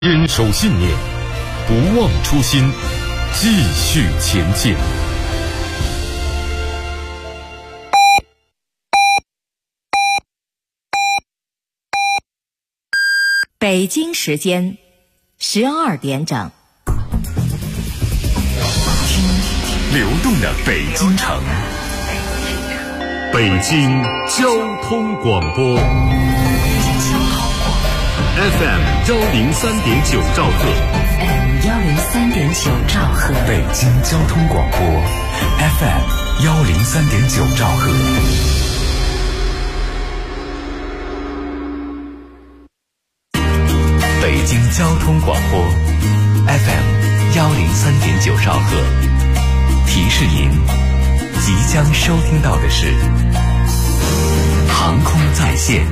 坚守信念，不忘初心，继续前进。 北京时间12点整， 流动的北京城，北京交通广播 FM 103.9兆赫， 103.9兆赫， 北京交通广播 FM 103.9兆赫。北京交通广播 FM 103.9兆赫，提示您即将收听到的是航空在线。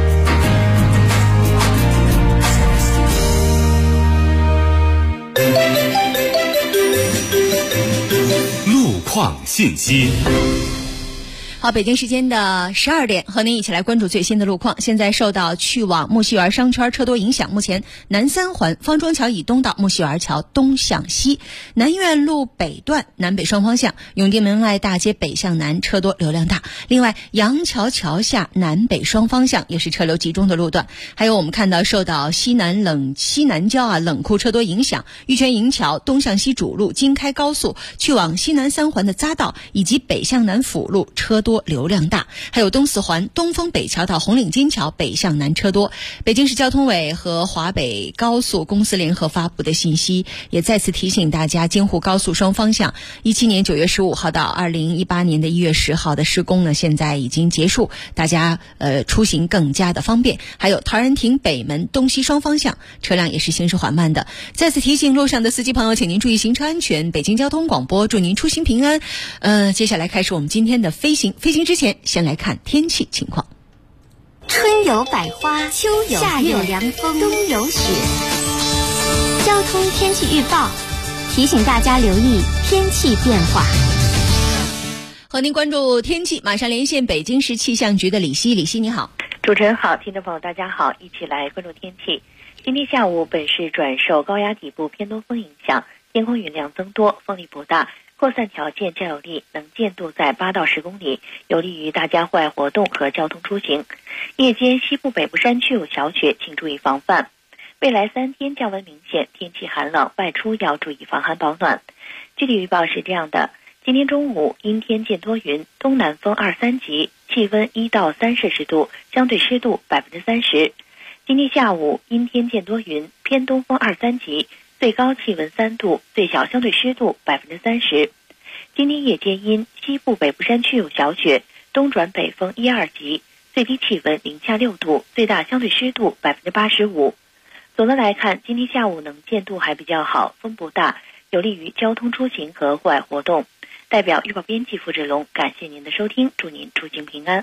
路况信息。 好，北京时间的12点，和您一起来关注最新的路况。现在受到去往木樨园商圈车多影响，目前南三环方庄桥以东到木樨园桥东向西，南苑路北段南北双方向，永定门外大街北向南车多流量大。另外，杨桥桥下南北双方向也是车流集中的路段。还有我们看到受到西南郊冷库车多影响，玉泉营桥东向西主路、京开高速去往西南三环的匝道以及北向南辅路车多流量大，还有东四环东风北桥到红领巾桥北向南车多。北京市交通委和华北高速公司联合发布的信息也再次提醒大家，京沪高速双方向17年9月15号到2018年的1月10号的施工呢，现在已经结束，大家出行更加的方便。还有陶然亭北门东西双方向车辆也是行驶缓慢的。再次提醒路上的司机朋友，请您注意行车安全。北京交通广播祝您出行平安。接下来开始我们今天的飞行之前，先来看天气情况。 春有百花，秋有夏有凉风，冬有雪。交通天气预报提醒大家留意天气变化。 和您关注天气，马上连线北京市气象局的李希。李希你好。 主持人好，听众朋友大家好，一起来关注天气。今天下午本市转受高压底部偏东风影响，天空云量增多，风力不大，扩散条件较有利，能见度在8到10公里，有利于大家户外活动和交通出行。夜间西部北部山区有小雪，请注意防范。未来3天降温明显，天气寒冷，外出要注意防寒保暖。具体预报是这样的：今天中午阴天见多云，东南风2、3级，气温1到3摄氏度，相对湿度30%。今天下午阴天见多云，偏东风2、3级，最高气温3度，最小相对湿度30%。今天夜间阴，西部北部山区有小雪，东转北风1、2级，最低气温零下6度，最大相对湿度85%。总的来看，今天下午能见度还比较好，风不大，有利于交通出行和户外活动。代表预报编辑付志龙，感谢您的收听，祝您出行平安。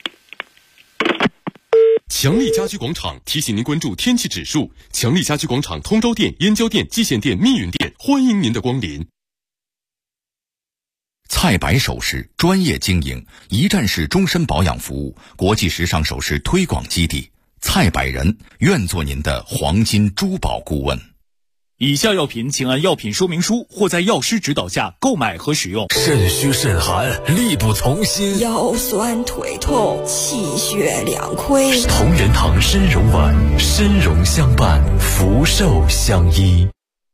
强力家居广场提醒您关注天气指数。强力家居广场通州店、燕郊店、蓟县店、密云店，欢迎您的光临。 蔡白首饰专业经营，一站式终身保养服务，国际时尚首饰推广基地。蔡百人愿做您的黄金珠宝顾问。 以下药品请按药品说明书或在药师指导下购买和使用。 肾虚肾寒，力不从心， 腰酸腿痛，气血两亏。 同仁堂参茸丸，参茸相伴，福寿相依。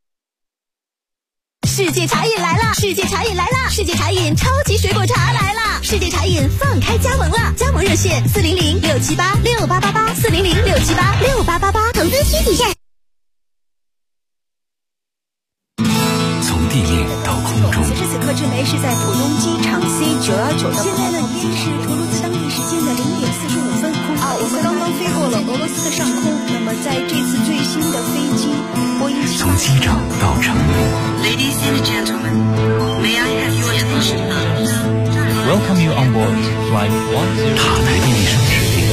世界茶饮来了！世界茶饮来了！世界茶饮超级水果茶来了！世界茶饮放开加盟了，加盟热线400-678-6888，400-678-6888，投资需体验。 从地面到空中， 此时此刻正雷是在浦东机场 C919的。现在呢，已经是图卢兹当地时间的0点45分。我们刚刚飞过了俄罗斯的上空。那么在这次最新的飞机波音787， 从机长到乘务。 Ladies and gentlemen, may I have your attention, please? Welcome you on board Flight 10. 塔台的一声指令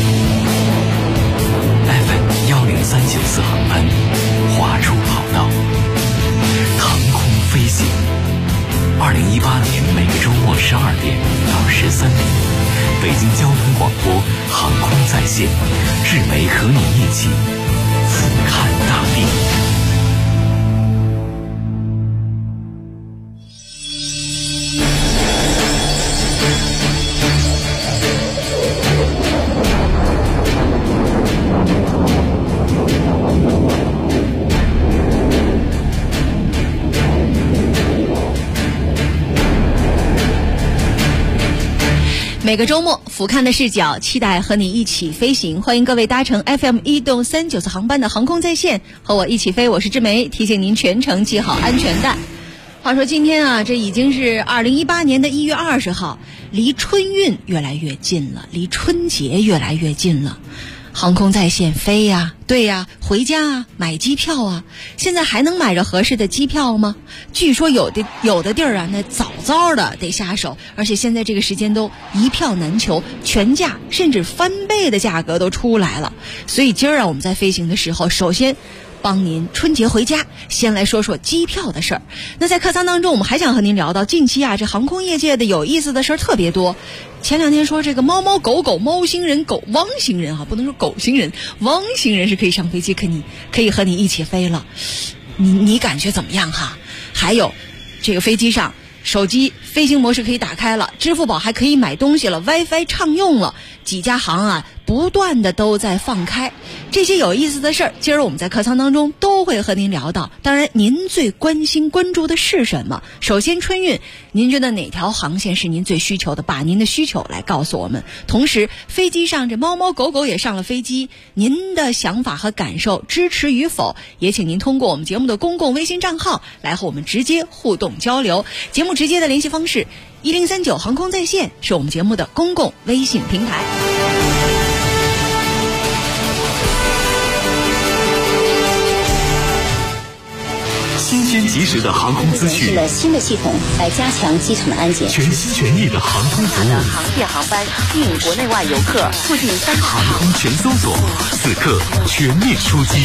，FM 103.94航班划出跑道，腾空飞行。2018年每个周末12点到13点，北京交通广播航空在线，日媒和你一起俯瞰大地。 每个周末俯瞰的视角，期待和你一起飞行。欢迎各位搭乘 FM1动394航班的航空在线，和我一起飞。我是志梅，提醒您全程系好安全带。话说今天啊，这已经是2018年的1月20号，离春运越来越近了，离春节越来越近了。航空在线飞呀，对呀，回家啊，买机票啊。现在还能买着合适的机票吗？据说有的地儿啊，那早的得下手，而且现在这个时间都一票难求，全价甚至翻倍的价格都出来了。所以今儿啊，我们在飞行的时候，首先帮您春节回家先来说说机票的事儿。那在客舱当中，我们还想和您聊到近期啊，这航空业界的有意思的事儿特别多。前两天说这个猫狗猫星人汪星人啊，不能说狗星人，汪星人是可以上飞机，可以和你一起飞了。你感觉怎么样哈？还有这个飞机上手机飞行模式可以打开了，支付宝还可以买东西了， WiFi 畅用了，几家航啊不断的都在放开。这些有意思的事儿，今儿我们在客舱当中都会和您聊到。当然您最关注的是什么？首先春运，您觉得哪条航线是您最需求的？把您的需求来告诉我们。同时飞机上这猫狗也上了飞机，您的想法和感受，支持与否，也请您通过我们节目的公共微信账号来和我们直接互动交流。节目直接的联系方式1039航空在线是我们节目的公共微信平台。 新鲜及时的航空资讯， 是了新的系统来加强机场的安检， 全心全意的航空服务， 航线航班吸引国内外游客，促进3大航空全搜索，此刻全面出击。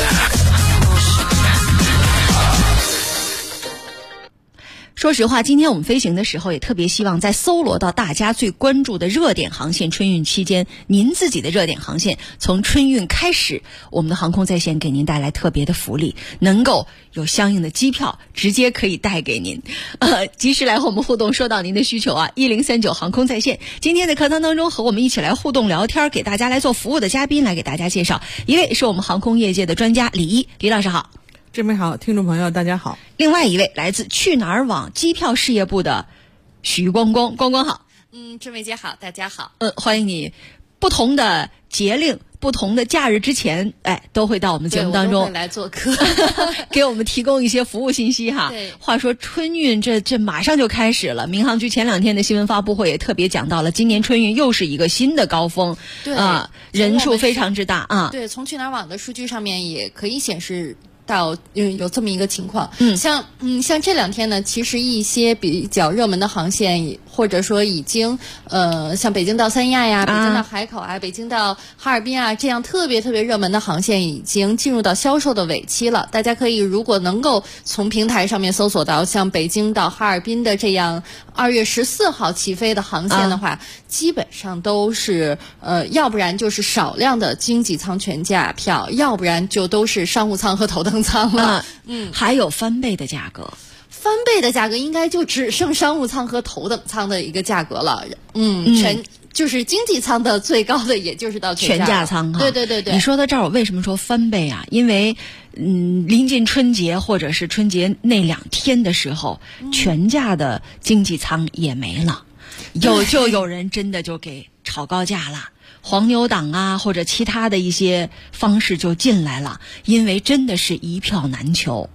说实话，今天我们飞行的时候也特别希望在搜罗到大家最关注的热点航线。春运期间您自己的热点航线，从春运开始，我们的航空在线给您带来特别的福利，能够有相应的机票直接可以带给您。及时来和我们互动，说到您的需求啊，1039航空在线。今天的课堂当中和我们一起来互动聊天，给大家来做服务的嘉宾来给大家介绍，一位是我们航空业界的专家李老师好。 志梅好，听众朋友大家好。 另外一位来自去哪儿网机票事业部的许光好。 志梅姐好，大家好。 欢迎你。不同的节令，不同的假日之前，都会到我们节目当中我都会来做客给我们提供一些服务信息哈。 对， 话说春运这马上就开始了，民航局前2天的新闻发布会也特别讲到了，今年春运又是一个新的高峰， 对人数非常之大啊。 对，从去哪儿网的数据上面也可以显示到有这么一个情况。像这2天呢，其实一些比较热门的航线，或者说已经像北京到三亚呀、北京到海口啊、北京到哈尔滨啊，这样特别热门的航线已经进入到销售的尾期了。大家可以如果能够从平台上面搜索到像北京到哈尔滨的这样2月14号起飞的航线的话，基本上都是要不然就是少量的经济舱全价票，要不然就都是商务舱和头等舱了。 还有翻倍的价格。 翻倍的价格应该就只剩商务舱和头等舱的一个价格了。就是经济舱的最高的也就是到全价舱哈。 对。 你说到这儿，我为什么说翻倍啊？因为临近春节或者是春节那2天的时候，全价的经济舱也没了，有人真的就给炒高价了。黄牛党啊，或者其他的一些方式就进来了，因为真的是一票难求。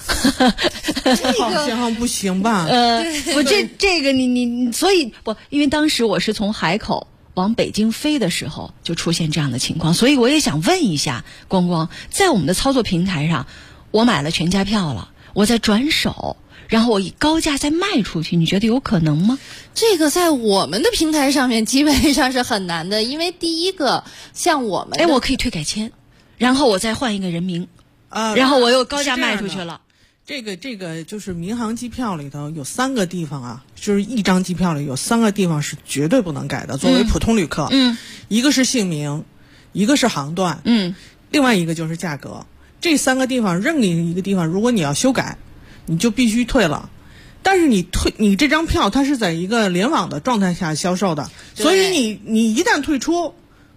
好像不行吧？ 这个你所以不，因为当时我是从海口往北京飞的时候就出现这样的情况，所以我也想问一下光，在我们的操作平台上，我买了全价票了，我再转手，然后我以高价再卖出去，你觉得有可能吗？ 这个在我们的平台上面基本上是很难的，因为第一个像我们我可以退改签，然后我再换一个人名然后我又高价卖出去了。 这个就是民航机票里头有3个地方啊，就是一张机票里有3个地方是绝对不能改的。作为普通旅客，一个是姓名，一个是航段，另外一个就是价格。这3个地方任何一个地方，如果你要修改，你就必须退了。但是你这张票它是在一个联网的状态下销售的，所以你一旦退出，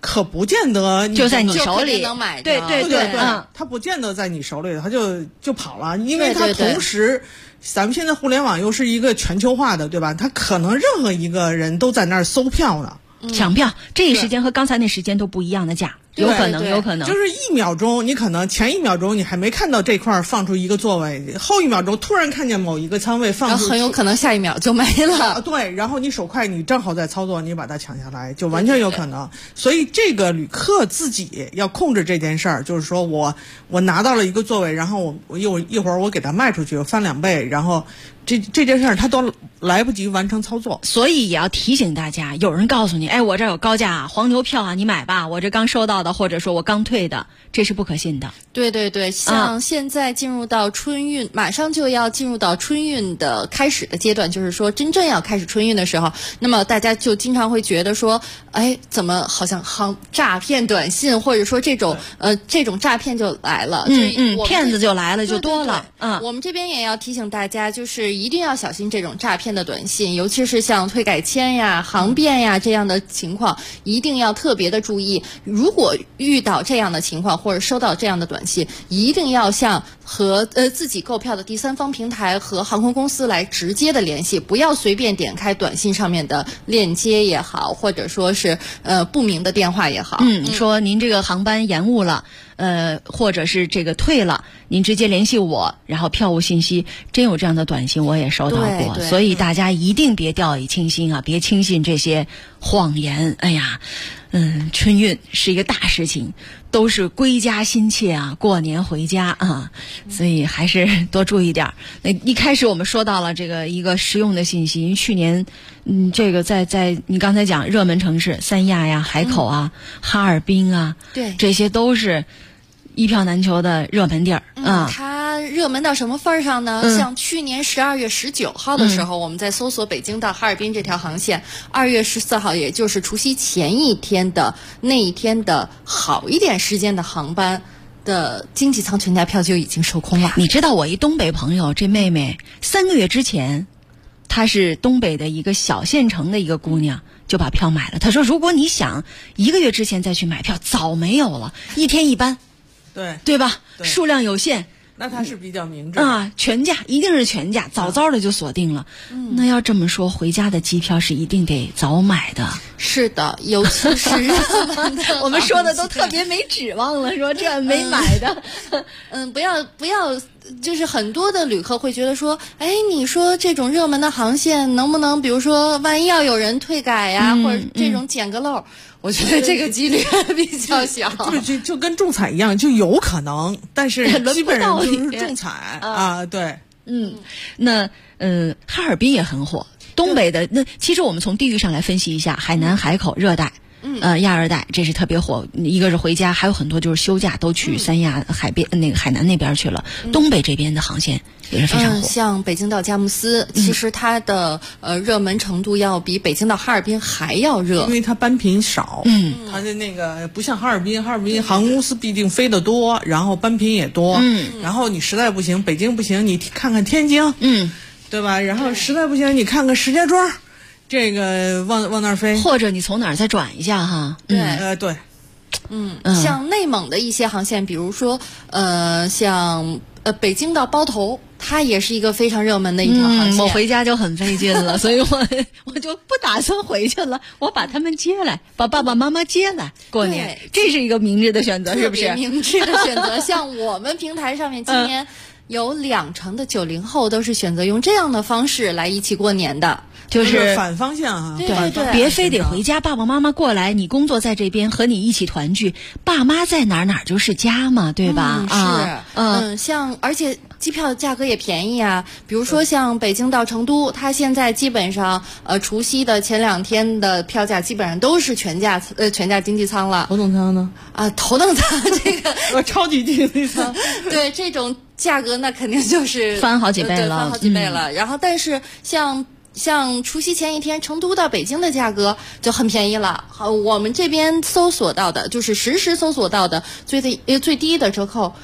可不见得就在你手里能买。 对， 它不见得在你手里，它就跑了，因为它同时。咱们现在互联网又是一个全球化的，对吧？它可能任何一个人都在那儿搜票呢， 抢票，这一时间和刚才那时间都不一样的价，有可能。 就是1秒钟，你可能前1秒钟你还没看到这块放出一个座位，后1秒钟突然看见某一个仓位放出， 很有可能下1秒就没了。 对，然后你手快，你正好在操作，你把它抢下来，就完全有可能。所以这个旅客自己要控制这件事儿，就是说我拿到了一个座位，然后我一会儿我给它卖出去，我翻2倍，然后这件事儿他都来不及完成操作。 所以也要提醒大家，有人告诉你，哎，我这儿有高价黄牛票啊，你买吧，我这刚收到的，或者说我刚退的，这是不可信的。 对，像现在进入到春运，马上就要进入到春运的开始的阶段，就是说真正要开始春运的时候，那么大家就经常会觉得说，哎，怎么好像诈骗短信，或者说这种诈骗就来了， 骗子就来了，就多了。 我们这边也要提醒大家，就是一定要小心这种诈骗的短信，尤其是像退改签呀、航变呀这样的情况，一定要特别的注意。如果遇到这样的情况或者收到这样的短信，一定要向和自己购票的第三方平台和航空公司来直接的联系，不要随便点开短信上面的链接也好，或者说是不明的电话也好。 说您这个航班延误了，或者是这个退了，您直接联系我，然后票务信息，真有这样的短信我也收到过。所以大家一定别掉以轻心啊，别轻信这些谎言。哎呀，春运是一个大事情，都是归家心切啊，过年回家啊，所以还是多注意点。那一开始我们说到了这个一个实用的信息，去年这个在你刚才讲热门城市三亚呀、海口啊、哈尔滨啊， 对， 这些都是一票难求的热门地儿啊。 它热门到什么份儿上呢？像去年12月19号的时候，我们在搜索北京到哈尔滨这条航线，2月14号，也就是除夕前一天的那一天的好一点时间的航班的经济舱全价票就已经售空了。 你知道我一东北朋友，这妹妹3个月之前，她是东北的一个小县城的一个姑娘，就把票买了。她说如果你想1个月之前再去买票，早没有了，1天1班，对吧？数量有限。 那他是比较明智啊，全价一定是全价，早早的就锁定了。那要这么说，回家的机票是一定得早买的。 是的，尤其是我们说的都特别没指望了，说这没买的。 不要，就是很多的旅客会觉得说，哎，你说这种热门的航线能不能，比如说万一要有人退改呀，或者这种捡个漏。我觉得这个几率比较小， 就跟中彩一样，就有可能，但是基本上就是中彩啊，对， 那哈尔滨也很火，东北的那其实我们从地域上来分析一下，海南、海口热带。亚热带这是特别火，一个是回家，还有很多就是休假都去三亚海边那个海南那边去了。东北这边的航线也是非常火， 像北京到佳木斯，其实它的热门程度要比北京到哈尔滨还要热， 因为它班频少。它的那个不像哈尔滨航空公司毕竟飞得多，然后班频也多。然后你实在不行，北京不行，你看看天津，对吧？然后实在不行，你看看石家庄。这个往那儿飞， 或者你从哪儿再转一下哈？ 对， 像内蒙的一些航线，比如说像北京到包头，它也是一个非常热门的一条航线。 我回家就很费劲了，所以我就不打算回去了，我把他们接来，把爸爸妈妈接来过年，这是一个明智的选择，是不是？ 明智的选择。像我们平台上面今年有2成的90后都是选择用这样的方式来一起过年的。 就是反方向啊， 对， 别非得回家，爸爸妈妈过来，你工作在这边，和你一起团聚，爸妈在哪儿就是家嘛，对吧？ 像而且机票的价格也便宜啊，比如说像北京到成都，它现在基本上除夕的前2天的票价基本上都是全价经济舱了。 头等舱呢？ 头等舱这个超级经济舱， 对这种价格那肯定就是翻好几倍了， 翻好几倍了。然后但是像除夕前一天成都到北京的价格就很便宜了。我们这边搜索到的就是实时搜索到的最低的折扣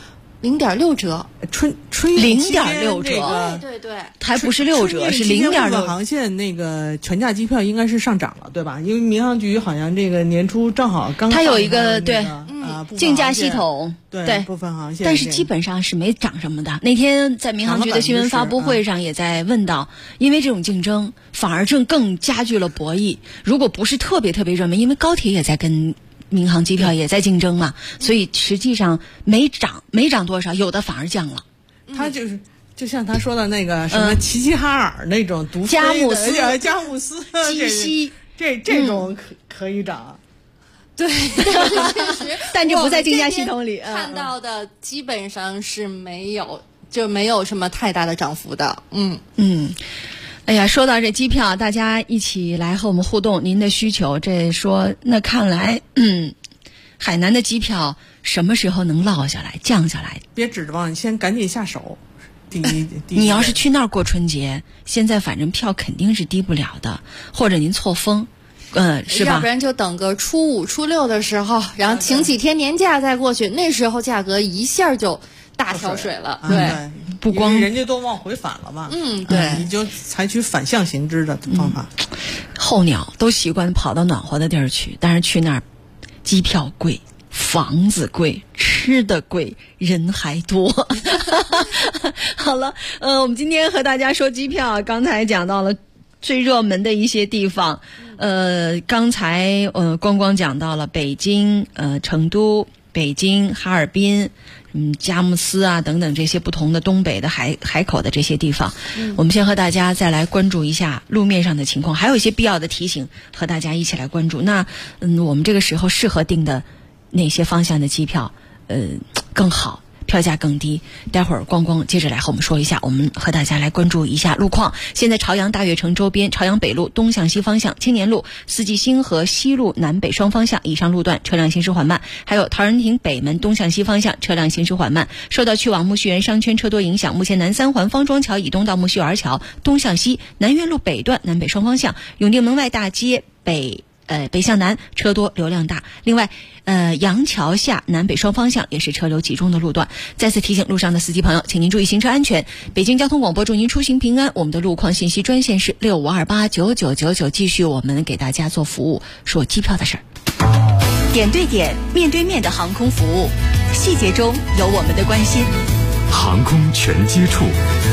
0.6折， 春运 0.6 折， 对， 还不是6折，是0.6。 航线那个全价机票应该是上涨了，对吧？因为民航局好像这个年初正好刚它有一个对竞价系统， 对部分航线， 但是基本上是没涨什么的。那天在民航局的新闻发布会上也在问到，因为这种竞争反而更加剧了博弈。如果不是特别热门，因为高铁也在跟民航机票也在竞争嘛，所以实际上没涨多少，有的反而降了。 它就像他说的那个什么齐齐哈尔那种独飞的佳木斯、 基西这种可以涨。 对， 但就不在竞价系统里看到的，基本上是没有什么太大的涨幅的。 哎呀，说到这机票，大家一起来和我们互动，您的需求。这说那看来，海南的机票什么时候能落下来、降下来？ 别指着你先赶紧下手。 你要是去那儿过春节，现在反正票肯定是低不了的，或者您错峰。是吧？ 要不然就等个初5、初6的时候，然后请几天年假再过去，那时候价格一下就大跳水了。对， 不光人家都往回返了嘛。 对， 你就采取反向行之的方法。 候鸟都习惯跑到暖和的地儿去，但是去那儿，机票贵，房子贵，吃的贵，人还多。好了，我们今天和大家说机票，刚才讲到了最热门的一些地方。刚才光讲到了北京、成都、北京、哈尔滨、佳木斯啊等等这些不同的东北的海口的这些地方。我们先和大家再来关注一下路面上的情况，还有一些必要的提醒和大家一起来关注。那我们这个时候适合订的哪些方向的机票更好，票价更低？待会儿光接着来和我们说一下，我们和大家来关注一下路况。现在朝阳大悦城周边朝阳北路东向西方向、青年路、四季星和西路南北双方向以上路段车辆行驶缓慢，还有陶然亭北门东向西方向车辆行驶缓慢。受到去往木樨园商圈车多影响，目前南三环方庄桥以东到木樨园桥东向西、南苑路北段南北双方向、永定门外大街北向南车多流量大。另外杨桥下南北双方向也是车流集中的路段。再次提醒路上的司机朋友，请您注意行车安全。北京交通广播祝您出行平安。我们的路况信息专线是65289999，继续我们给大家做服务，说机票的事儿。点对点、面对面的航空服务，细节中有我们的关心。 航空全接触。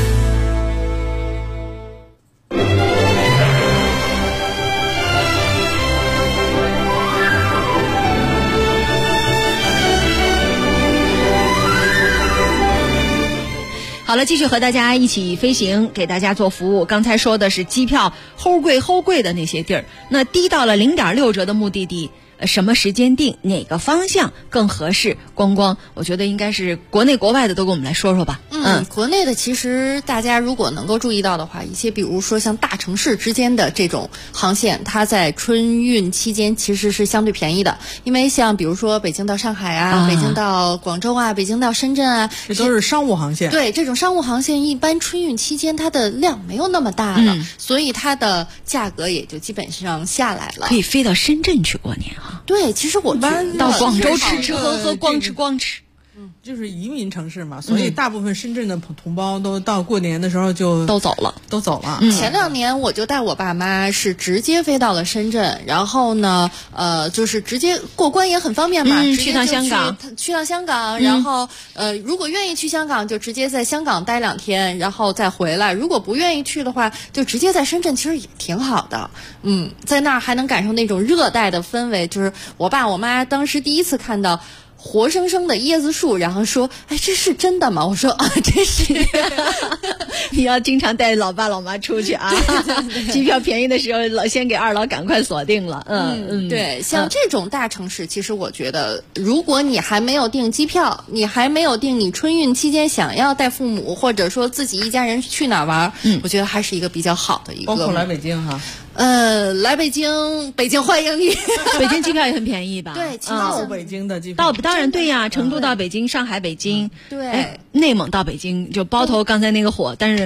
好了，继续和大家一起飞行，给大家做服务。刚才说的是机票齁贵的那些地儿，那低到了0.6折的目的地，什么时间定，哪个方向更合适？光，我觉得应该是国内国外的都跟我们来说说吧。 国内的其实大家如果能够注意到的话，一些比如说像大城市之间的这种航线，它在春运期间其实是相对便宜的，因为像比如说北京到上海啊，北京到广州啊，北京到深圳啊， 这都是商务航线。 对，这种商务航线一般春运期间它的量没有那么大了，所以它的价格也就基本上下来了。 可以飞到深圳去过年哈。 对，其实我们到广州吃喝光吃。 就是移民城市嘛，所以大部分深圳的同胞都到过年的时候就都走了。 前2年我就带我爸妈是直接飞到了深圳，然后呢，就是直接过关也很方便嘛， 去趟香港，然后如果愿意去香港，就直接在香港待2天，然后再回来；如果不愿意去的话，就直接在深圳，其实也挺好的。在那儿还能感受那种热带的氛围，就是我爸我妈当时第一次看到活生生的椰子树，然后说：“哎，这是真的吗？”我说：“啊，这是。” 你要经常带老爸老妈出去啊！机票便宜的时候，先给二老赶快锁定了。 对，像这种大城市，其实我觉得，如果你还没有订机票，你还没有订你春运期间想要带父母或者说自己一家人去哪玩，我觉得还是一个比较好的一个。 包括来北京哈。 来北京欢迎你。 北京机票也很便宜吧？ 对， 到北京的机票当然对呀，成都到北京，上海北京， 对， 内蒙到北京就包头刚才那个火，但是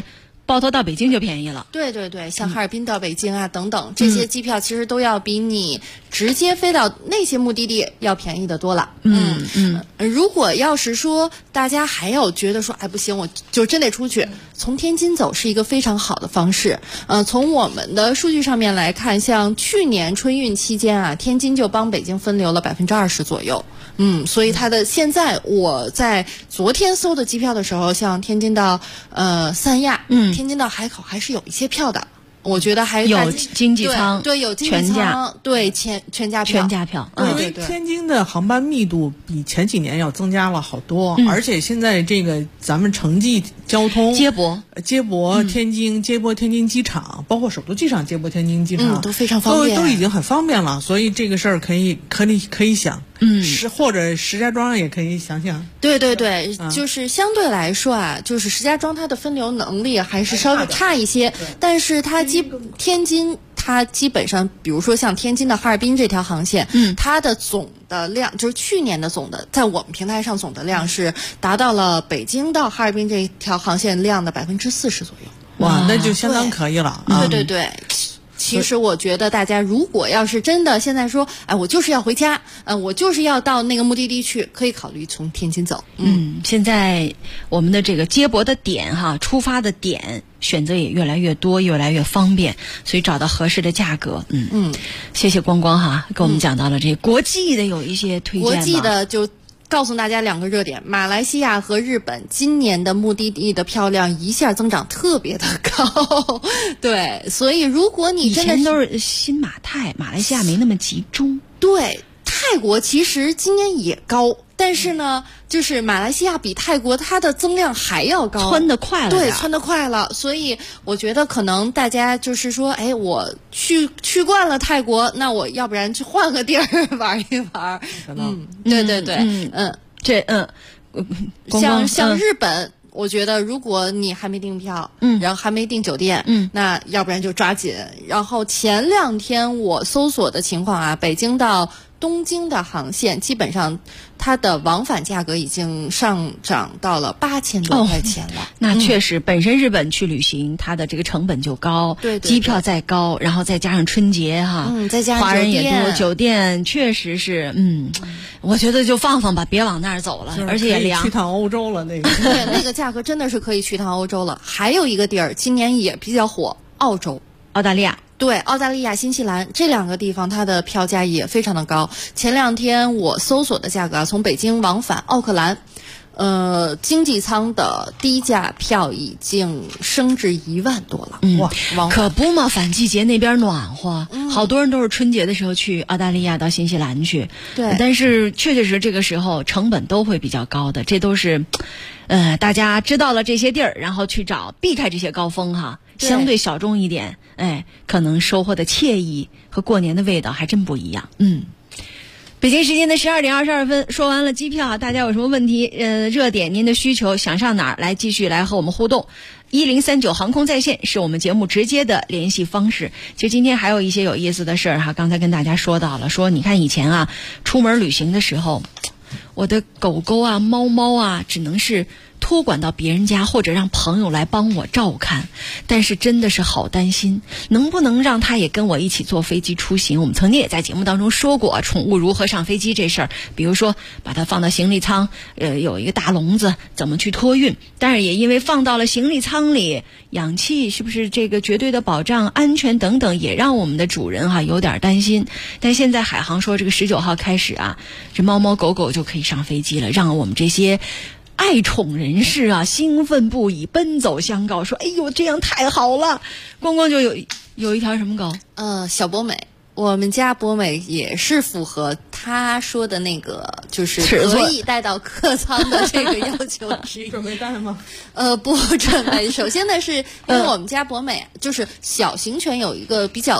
包头到北京就便宜了。 对对对，像哈尔滨到北京啊等等，这些机票其实都要比你直接飞到那些目的地要便宜得多了。如果要是说大家还有觉得说，哎不行，我就真得出去，从天津走是一个非常好的方式。从我们的数据上面来看，像去年春运期间啊，天津就帮北京分流了20%左右。所以它的现在我在昨天搜的机票的时候，像天津到三亚，天津到海口还是有一些票的。我觉得还有经济舱， 对，有经济舱，对，全价票， 因为天津的航班密度比前几年要增加了好多，而且现在这个咱们城际交通接驳天津接驳天津机场，包括首都机场接驳天津机场， 都非常方便， 都已经很方便了，所以这个事儿可以想，或者石家庄也可以想想。 对对对，就是相对来说啊，就是石家庄它的分流能力还是稍微差一些，但是它天津它基本上，比如说像天津的哈尔滨这条航线，它的总的量就是去年的总的，在我们平台上总的量是达到了北京到哈尔滨这条航线量的40%左右。 哇，那就相当可以了。 对对对。其实我觉得大家如果要是真的现在说，哎，我就是要回家，我就是要到那个目的地去，可以考虑从天津走。 现在我们的这个接驳的点出发的点选择也越来越多，越来越方便，所以找到合适的价格。谢谢光光给我们讲到了这国际的有一些推荐。 国际的就告诉大家2个热点，马来西亚和日本今年的目的地的票量一下增长特别的高。对，所以如果你真的以前都是新马泰，马来西亚没那么集中。 对，泰国其实今年也高，但是呢，就是马来西亚比泰国它的增量还要高， 窜得快了。 对，窜得快了。所以我觉得可能大家就是说，哎，我去惯了泰国，那我要不然去换个地儿玩一玩。对对对，像日本。我觉得如果你还没订票，然后还没订酒店，那要不然就抓紧。然后前2天我搜索的情况啊，北京到东京的航线基本上它的往返价格已经上涨到了8000多块钱了。 那确实，本身日本去旅行它的这个成本就高， 对， 机票再高，然后再加上春节再加上华人也多，酒店确实是我觉得就放吧，别往那儿走了，而且也凉。 去趟欧洲了那个。 对，那个价格真的是可以去趟欧洲了。还有一个地儿今年也比较火，澳大利亚。 对，澳大利亚、新西兰这2个地方，它的票价也非常的高。前2天我搜索的价格从北京往返奥克兰，经济舱的低价票已经升至1万多了。 哇，可不嘛，反季节那边暖和，好多人都是春节的时候去澳大利亚到新西兰去。 对， 但是确实这个时候成本都会比较高的，这都是大家知道了这些地儿，然后去避开这些高峰相对小众一点，可能收获的惬意和过年的味道还真不一样。北京时间的12点22分，说完了机票，大家有什么问题热点您的需求，想上哪儿来继续来和我们互动？1039航空在线是我们节目直接的联系方式。其实今天还有一些有意思的事儿刚才跟大家说到了，说你看以前出门旅行的时候，我的狗狗猫猫只能是托管到别人家，或者让朋友来帮我照看，但是真的是好担心，能不能让他也跟我一起坐飞机出行？我们曾经也在节目当中说过宠物如何上飞机这事儿，比如说把它放到行李舱，有一个大笼子，怎么去托运？但是也因为放到了行李舱里，氧气是不是这个绝对的保障、安全等等，也让我们的主人有点担心。但现在海航说，这个19号开始这猫猫狗狗就可以上飞机了，让我们这些爱宠人士兴奋不已，奔走相告说：“哎呦，这样太好了！”光光就有一条什么狗？ 小博美。我们家博美也是符合他说的那个，就是可以带到客舱的这个要求之一。 准备带吗？ 不准备。首先呢，是因为我们家博美就是小型犬有一个比较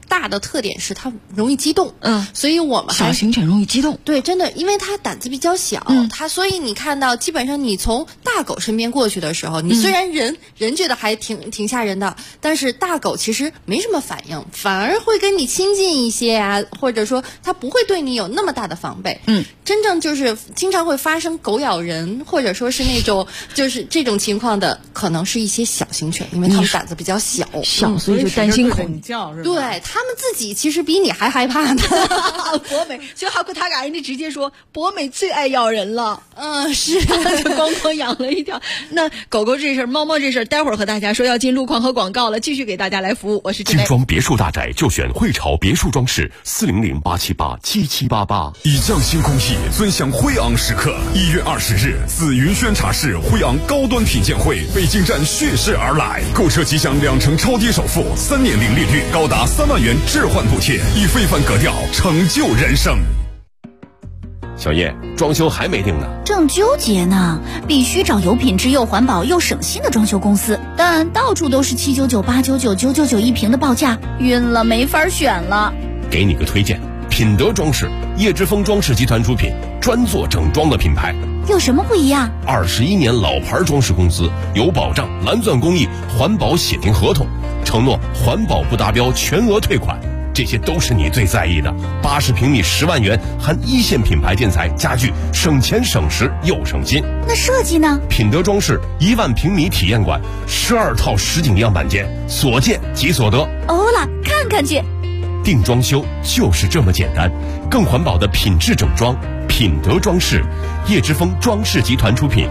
大的特点是它容易激动，所以我们小型犬容易激动， 对，真的，因为它胆子比较小，所以你看到基本上你从大狗身边过去的时候，你虽然人觉得还挺吓人的，但是大狗其实没什么反应，反而会跟你亲近一些啊，或者说它不会对你有那么大的防备。真正就是经常会发生狗咬人，或者说是那种就是这种情况的，可能是一些小型犬，因为它们胆子比较小， 所以就担心恐叫，是吧？ 对，他们自己其实比你还害怕呢。 博美，所以他给人家直接说，博美最爱咬人了。 是， 就光养了一条。那狗狗这事儿，猫猫这事儿，待会儿和大家说，要进路况和广告了，继续给大家来服务。我是精装别墅大宅就选汇潮别墅装饰，400-878-7788。 以匠心工艺，尊享辉昂时刻。1月20日，自云轩茶室辉昂高端品鉴会北京站蓄势而来，购车即享2成超低首付，3年零利率，高达3万元置换补贴，以非凡格调成就人生。 小叶，装修还没定呢， 正纠结呢。必须找有品质又环保又省心的装修公司，但到处都是799、899、999一平的报价，晕了，没法选了。 给你个推荐，品德装饰，叶之峰装饰集团出品，专做整装的品牌。 有什么不一样 ？21年老牌装饰公司，有保障，蓝钻工艺，环保写定合同，承诺环保不达标全额退款。这些都是你最在意的。80平米10万元，含一线品牌建材家具，省钱省时又省心。 那设计呢？ 品德装饰1万平米体验馆，12套实景样板间，所见即所得。 欧了，看看去。 定装修就是这么简单，更环保的品质整装，品德装饰，叶之峰装饰集团出品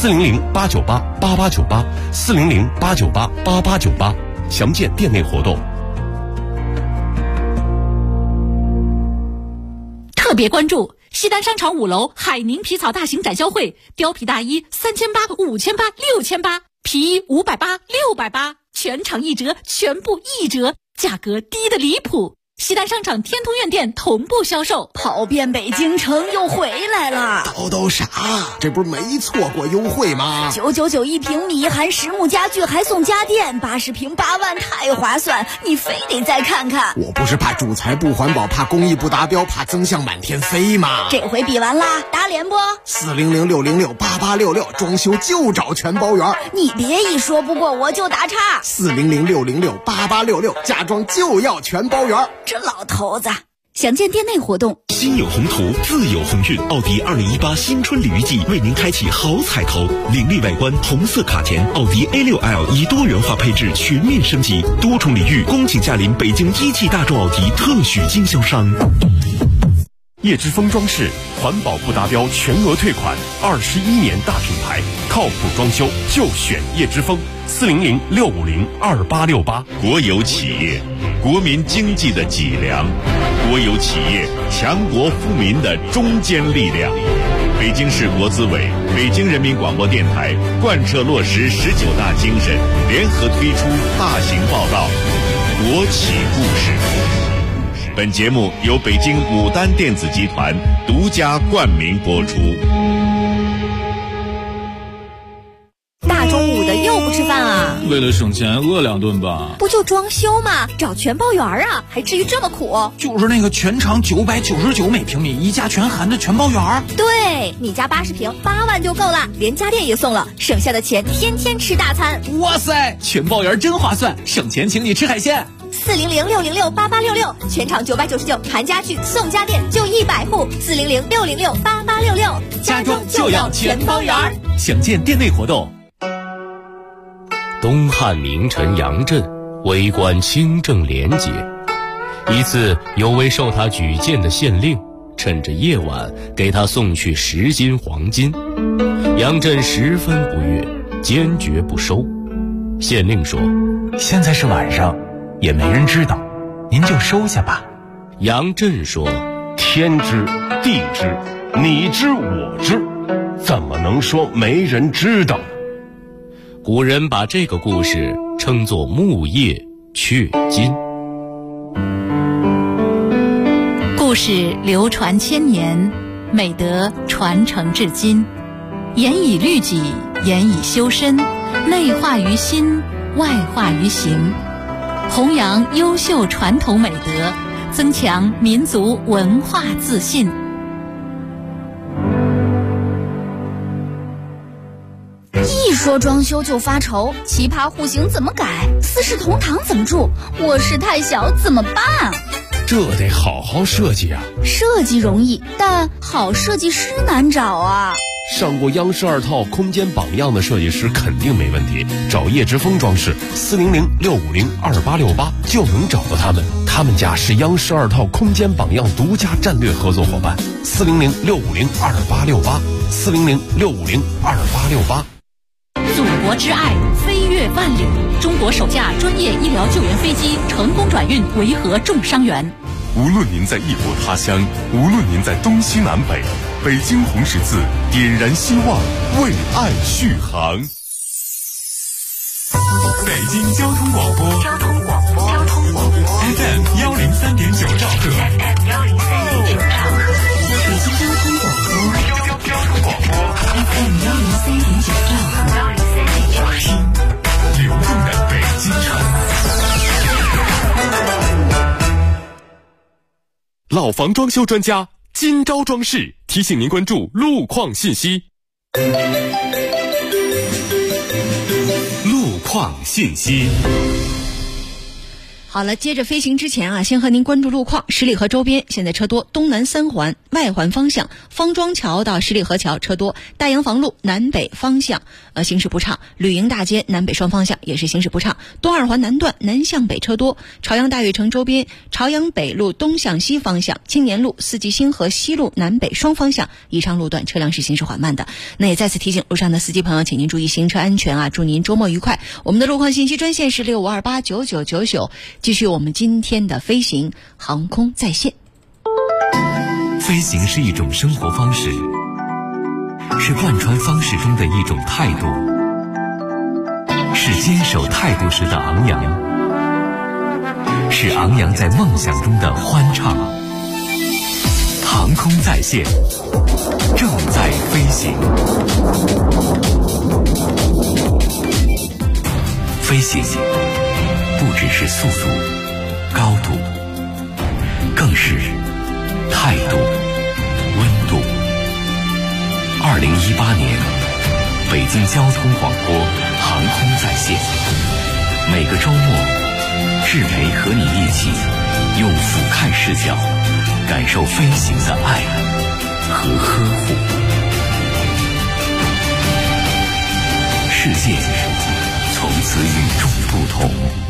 ，400-898-8898，400-898-8898，详见店内活动。 特别关注西单商场5楼海宁皮草大型展销会，貂皮大衣3800、5800、6800，皮衣580、680，全场1折，全部1折，价格低得离谱。西单商场天通苑店同步销售， 跑遍北京城又回来了。 都傻，这不是没错过优惠吗 ？999一平米，含实木家具还送家电，80平8万，太划算，你非得再看看。 我不是怕主材不环保，怕工艺不达标，怕增项满天飞吗？ 这回比完啦，打脸不 ？400-606-8866，装修就找全包圆。 你别一说不过我就打岔。 400-606-8866，家装就要全包圆。 这老头子，详见店内活动。 心有宏图，自有鸿运。奥迪2018新春鲤鱼季为您开启好彩头，凌厉外观，红色卡钳，奥迪 A6L 以多元化配置全面升级，多重礼遇，恭请驾临北京一汽大众奥迪特许经销商。 叶之峰装饰，环保不达标全额退款，21年大品牌，靠谱装修就选叶之峰，400-650-2868。 国有企业，国民经济的脊梁；国有企业，强国富民的中坚力量。北京市国资委、北京人民广播电台贯彻落实19大精神，联合推出大型报道《国企故事》。本节目由北京牡丹电子集团独家冠名播出。 大中午的又不吃饭啊？ 为了省钱，饿2顿吧。 不就装修吗？找全包圆啊，还至于这么苦？ 就是那个全长999每平米，一价全含的全包圆。 对，你家80平8万就够了，连家电也送了，省下的钱天天吃大餐。 哇塞，全包圆真划算，省钱请你吃海鲜。 400-606-8866，全场999，含家具送家电，就100户。400-606-8866， 家装就要全包圆。 详见店内活动。 东汉名臣杨震为官清正廉洁，一次有位受他举荐的县令趁着夜晚给他送去10斤黄金，杨震十分不悦，坚决不收。县令说： 现在是晚上，也没人知道，您就收下吧。 杨震说： 天知地知，你知我知，怎么能说没人知道？ 古人把这个故事称作木叶雀金。 故事流传千年，美德传承至今，严以律己，严以修身，内化于心，外化于行。 弘扬优秀传统美德，增强民族文化自信。 一说装修就发愁，奇葩户型怎么改？四世同堂怎么住？卧室太小怎么办？ 这得好好设计啊！ 设计容易，但好设计师难找啊。 上过央视2套空间榜样的设计师肯定没问题，找叶之峰装饰400-650-2868就能找到他们。他们家是央视2套空间榜样独家战略合作伙伴，400-650-2868，400-650-2868。 祖国之爱飞越万里，中国首架专业医疗救援飞机成功转运维和重伤员。 无论您在异国他乡，无论您在东西南北，北京红十字点燃希望，为爱续航。 北京交通广播FM 103.9兆赫，北京交通广播FM 103.9兆赫，听流动的北京城。 老房装修专家金招装饰提醒您关注路况信息。 路况信息。 好了，接着飞行之前啊，先和您关注路况。十里河周边现在车多，东南3环外环方向方庄桥到十里河桥车多，大洋房路南北方向行驶不畅，旅营大街南北双方向也是行驶不畅，东2环南段南向北车多，朝阳大悦城周边朝阳北路东向西方向青年路四季星河西路南北双方向宜昌路段车辆是行驶缓慢的。那也再次提醒路上的司机朋友，请您注意行车安全啊！祝您周末愉快。我们的路况信息专线是65289999。继续我们今天的飞行航空在线。 飞行是一种生活方式，是贯穿方式中的一种态度，是坚守态度时的昂扬，是昂扬在梦想中的欢畅。航空在线，正在飞行。飞行不只是速度、高度，更是态度、温度。2018年，北京交通广播航空在线，每个周末，志培和你一起用俯瞰视角，感受飞行的爱和呵护。世界从此与众不同。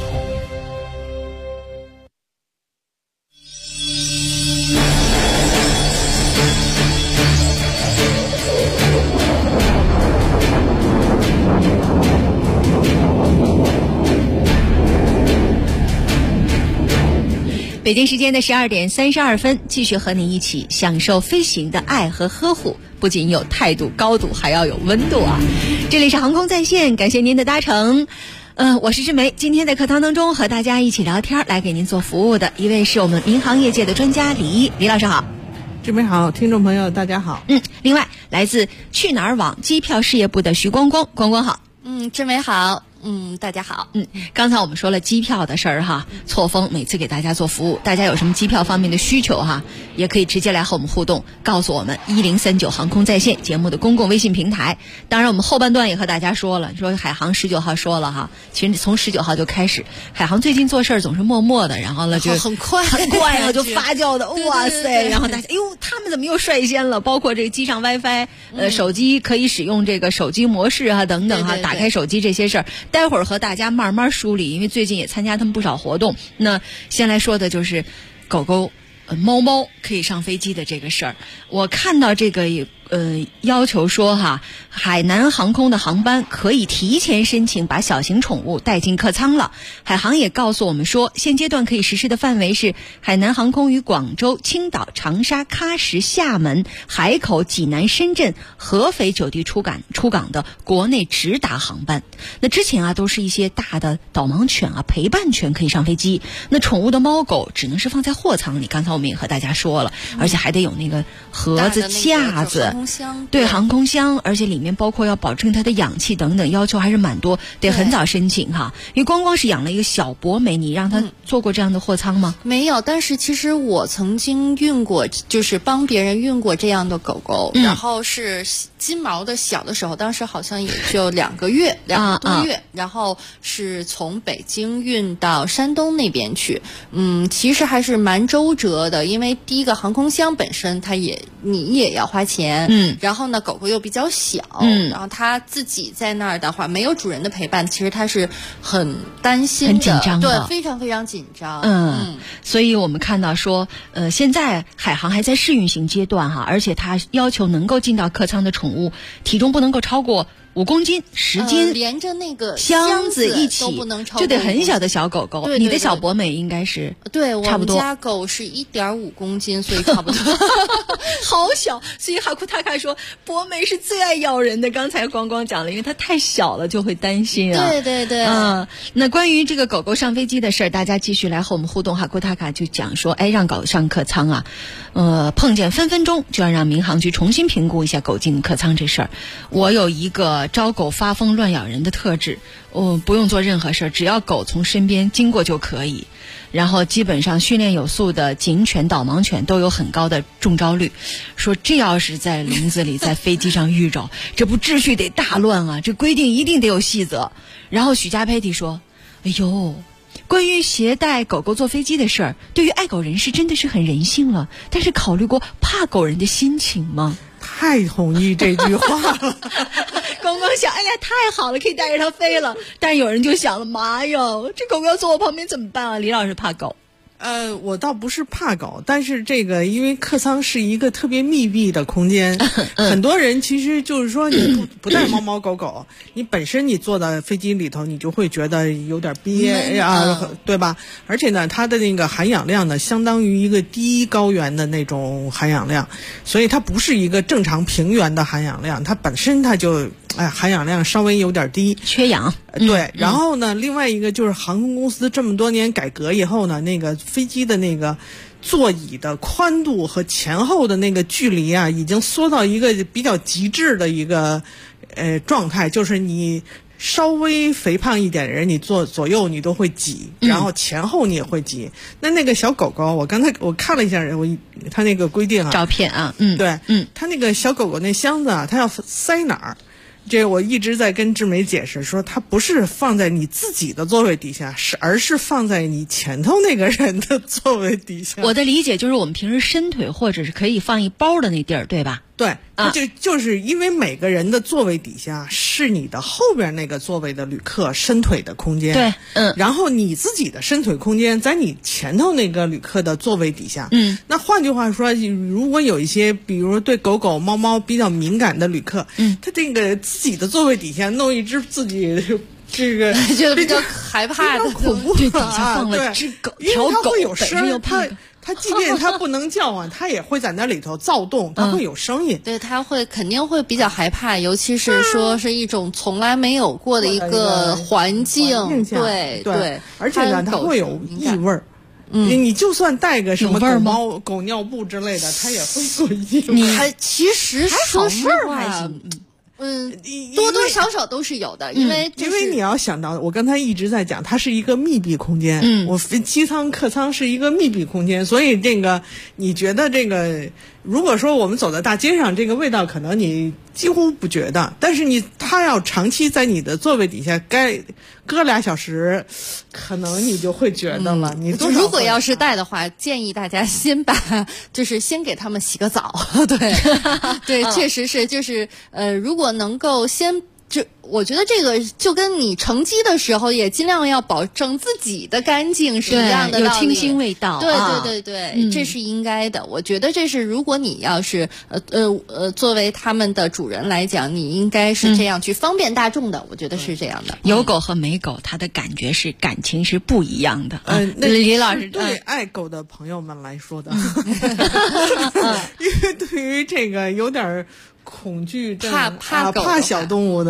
北京时间的12点32分，继续和你一起享受飞行的爱和呵护，不仅有态度、高度，还要有温度啊！这里是航空在线，感谢您的搭乘。我是志梅，今天在课堂当中和大家一起聊天，来给您做服务的一位是我们民航业界的专家李老师好。 志梅好，听众朋友大家好。 另外来自去哪儿网机票事业部的徐光光好。 志梅好。大家好。 刚才我们说了机票的事儿哈，错峰每次给大家做服务，大家有什么机票方面的需求哈，也可以直接来和我们互动，告诉我们1039航空在线节目的公共微信平台。当然我们后半段也和大家说了，说海航19号说了哈，其实从19号就开始，海航最近做事总是默默的，然后呢就很快啊就发酵的，哇塞，然后大家他们怎么又率先了，包括这个机上 WiFi 手机可以使用这个手机模式啊等等哈，打开手机这些事儿。待会儿和大家慢慢梳理，因为最近也参加他们不少活动。那先来说的就是狗狗、猫可以上飞机的这个事儿。我看到这个要求说哈，海南航空的航班可以提前申请把小型宠物带进客舱了。海航也告诉我们说，现阶段可以实施的范围是海南航空与广州、青岛、长沙、喀什、厦门、海口、济南、深圳、合肥9地出港的国内直达航班。那之前啊，都是一些大的导盲犬啊、陪伴犬可以上飞机，那宠物的猫狗只能是放在货舱里。刚才我们也和大家说了，而且还得有那个盒子、架子。 空箱， 对，航空箱，而且里面包括要保证它的氧气等等，要求还是蛮多，得很早申请哈。因为光是养了一个小博美，你让他做过这样的货舱吗？ 没有，但是其实我曾经运过，就是帮别人运过这样的狗狗，然后是金毛的小的时候，当时好像也就2个月，2个多月，然后是从北京运到山东那边去。其实还是蛮周折的，因为第一个航空箱本身你也要花钱，然后呢狗狗又比较小，然后它自己在那儿的话没有主人的陪伴，其实它是很担心的， 很紧张的， 对，非常非常紧张。 所以我们看到说，现在海航还在试运行阶段哈，而且它要求能够进到客舱的宠物体重不能够超过5公斤、10斤， 连着那个箱子一起都不能超过， 就得很小的小狗狗。 对， 你的小博美应该是对， 差不多。 我们家狗是1.5公斤，所以差不多。 好小，所以哈库塔卡说博美是最爱咬人的。刚才光光讲了，因为它太小了，就会担心啊。 对对对。 那关于这个狗狗上飞机的事儿，大家继续来和我们互动。哈库塔卡就讲说，让狗上客舱啊，碰见分分钟就要让民航局重新评估一下狗进客舱这事儿。我有一个招狗发疯乱咬人的特质，不用做任何事儿，只要狗从身边经过就可以。然后基本上训练有素的警犬、导盲犬都有很高的中招率。说这要是在林子里，在飞机上遇着，这不秩序得大乱啊！这规定一定得有细则。然后许家佩蒂说：“哎呦，关于携带狗狗坐飞机的事儿，对于爱狗人士真的是很人性了。但是考虑过怕狗人的心情吗？” 太同意这句话了。 光光想，哎呀，太好了，可以带着它飞了。但是有人就想了，妈呀，这狗狗要坐我旁边怎么办啊？李老师怕狗。 我倒不是怕狗，但是这个因为客舱是一个特别密闭的空间，很多人其实就是说你不带猫猫狗狗，你本身你坐到飞机里头，你就会觉得有点憋啊，对吧？而且呢，它的那个含氧量呢，相当于一个低高原的那种含氧量，所以它不是一个正常平原的含氧量，它本身它就含氧量稍微有点低， 缺氧。 对，然后呢，另外一个就是航空公司这么多年改革以后呢，那个飞机的那个座椅的宽度和前后的那个距离啊，已经缩到一个比较极致的一个状态，就是你稍微肥胖一点的人，你坐左右你都会挤，然后前后你也会挤。那个小狗狗，我刚才我看了一下，他那个规定啊， 照片啊， 对，他那个小狗狗那箱子啊，他要塞哪儿？这我一直在跟志梅解释说，它不是放在你自己的座位底下，而是放在你前头那个人的座位底下。 我的理解就是我们平时伸腿或者是可以放一包的那地儿，对吧？ 对，就是因为每个人的座位底下是你的后边那个座位的旅客伸腿的空间， 对， 然后你自己的伸腿空间在你前头那个旅客的座位底下，那换句话说，如果有一些比如对狗狗、猫猫比较敏感的旅客，他这个自己的座位底下弄一只自己这个就比较害怕的恐怖， 对，底下放了只狗，条狗会有声， 又怕它即便它不能叫啊，它也会在那里头躁动，它会有声音。 对，它肯定会比较害怕，尤其是说是一种从来没有过的一个环境。对， 而且呢，它会有异味儿。你就算带个什么狗尿布之类的，它也会有异味。 其实说实话。多多少少都是有的，因为你要想到，我刚才一直在讲，它是一个密闭空间，我机舱、客舱是一个密闭空间，所以这个你觉得这个，如果说我们走在大街上，这个味道可能你几乎不觉得，但是它要长期在你的座位底下搁2小时，可能你就会觉得了。你如果要是带的话，建议大家先给他们洗个澡。对，确实是，就是如果能够我觉得这个就跟你乘机的时候也尽量要保证自己的干净是一样的道理， 有清新味道。 对，这是应该的。我觉得这是如果你要是作为他们的主人来讲，你应该是这样去方便大众的。我觉得是这样的。 有狗和没狗，它的感情是不一样的。李老师对爱狗的朋友们来说的，因为对于这个有点恐惧症、怕小动物的这个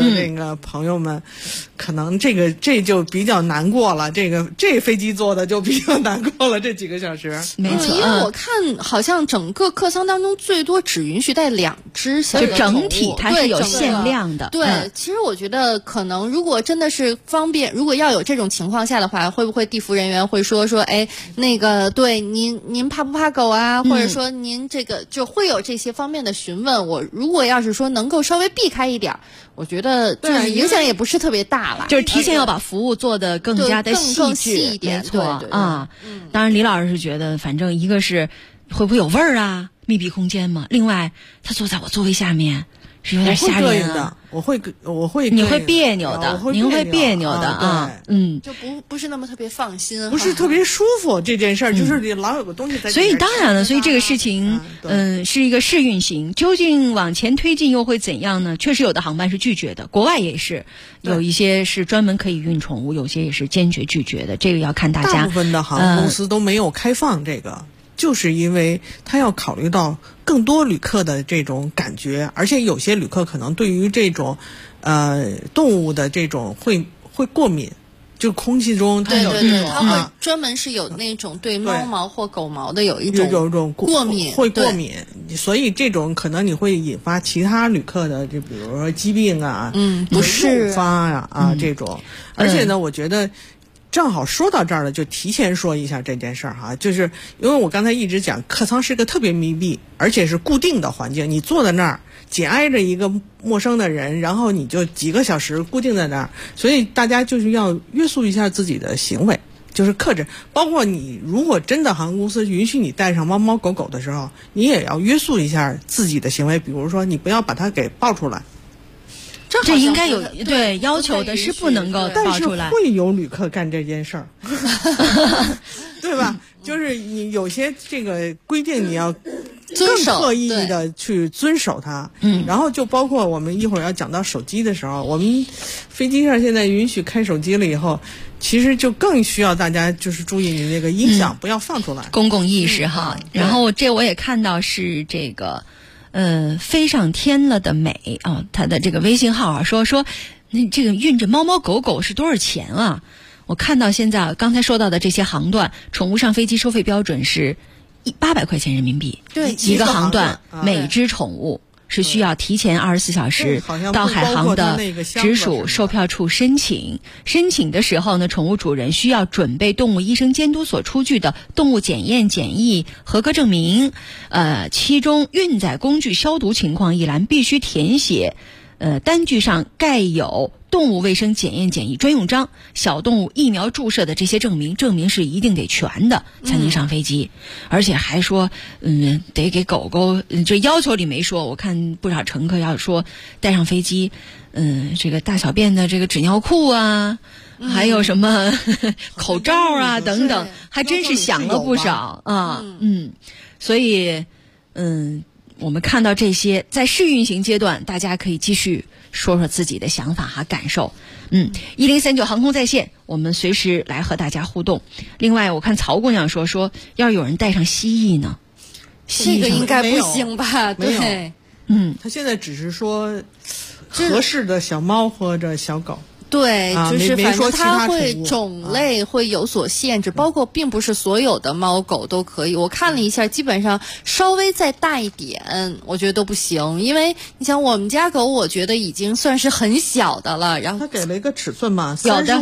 的朋友们，可能这就比较难过了。这飞机坐的就比较难过了，这几个小时。 没错， 因为我看好像整个客舱当中最多只允许带2只小的宠物， 就整体它是有限量的。 对，其实我觉得可能如果真的是方便，如果要有这种情况下的话，会不会地服人员会说，哎，那个对您怕不怕狗啊？或者说您这个就会有这些方面的询问。我如果要是说能够稍微避开一点，我觉得就是影响也不是特别大了。 就是提前要把服务做得更加的更细一点， 没错对啊。当然，李老师是觉得，反正一个是会不会有味儿啊，密闭空间嘛。另外，他坐在我座位下面是有点吓人的。我会， 你会别扭的，您会别扭的啊， 就不是那么特别放心， 不是特别舒服这件事儿，就是你老有个东西在。 所以当然了，所以这个事情，是一个试运行，究竟往前推进又会怎样呢？确实有的航班是拒绝的，国外也是有一些是专门可以运宠物，有些也是坚决拒绝的，这个要看大家。 大部分的航空公司都没有开放这个。就是因为他要考虑到更多旅客的这种感觉，而且有些旅客可能对于这种动物的这种会过敏，就空气中它有这种它会专门是有那种对猫毛或狗毛的有一种过敏， 会过敏，所以这种可能你会引发其他旅客的，就比如说疾病啊， 不适发呀这种，而且呢，我觉得。正好说到这儿了，就提前说一下这件事儿哈，就是因为我刚才一直讲，客舱是个特别密闭，而且是固定的环境，你坐在那儿紧挨着一个陌生的人，然后你就几个小时固定在那儿，所以大家就是要约束一下自己的行为，就是克制。包括你如果真的航空公司允许你带上猫猫狗狗的时候，你也要约束一下自己的行为，比如说你不要把它给抱出来。 这应该有对要求的，是不能够抱出来。 但是会有旅客干这件事儿，对吧？就是你有些这个规定，你要更刻意的去遵守它。然后就包括我们一会儿要讲到手机的时候，我们飞机上现在允许开手机了以后，其实就更需要大家就是注意你那个音响不要放出来， 公共意识哈。然后这我也看到是这个。飞上天了的美啊，他的这个微信号啊，说那这个运着猫猫狗狗是多少钱啊？我看到现在刚才说到的这些航段，宠物上飞机收费标准是800块钱人民币， 对， 一个航段每只宠物。是需要提前24小时到海航的直属售票处申请。申请的时候呢，宠物主人需要准备动物医生监督所出具的动物检验检疫合格证明。其中运载工具消毒情况一栏必须填写，单据上盖有动物卫生检验检疫专用章、小动物疫苗注射的这些证明是一定得全的才能上飞机。而且还说得给狗狗，这要求里没说，我看不少乘客要说带上飞机这个大小便的这个纸尿裤啊，还有什么口罩啊等等，还真是想了不少啊。所以我们看到这些在试运行阶段，大家可以继续说说自己的想法和感受。1039航空在线，我们随时来和大家互动。另外我看曹姑娘说要是有人带上蜥蜴呢， 这个应该不行吧？对， 他现在只是说合适的小猫或者小狗。 对，就是反正它会种类会有所限制，包括并不是所有的猫狗都可以。我看了一下，基本上稍微再大一点，我觉得都不行。因为你想，我们家狗，我觉得已经算是很小的了。然后它给了一个尺寸嘛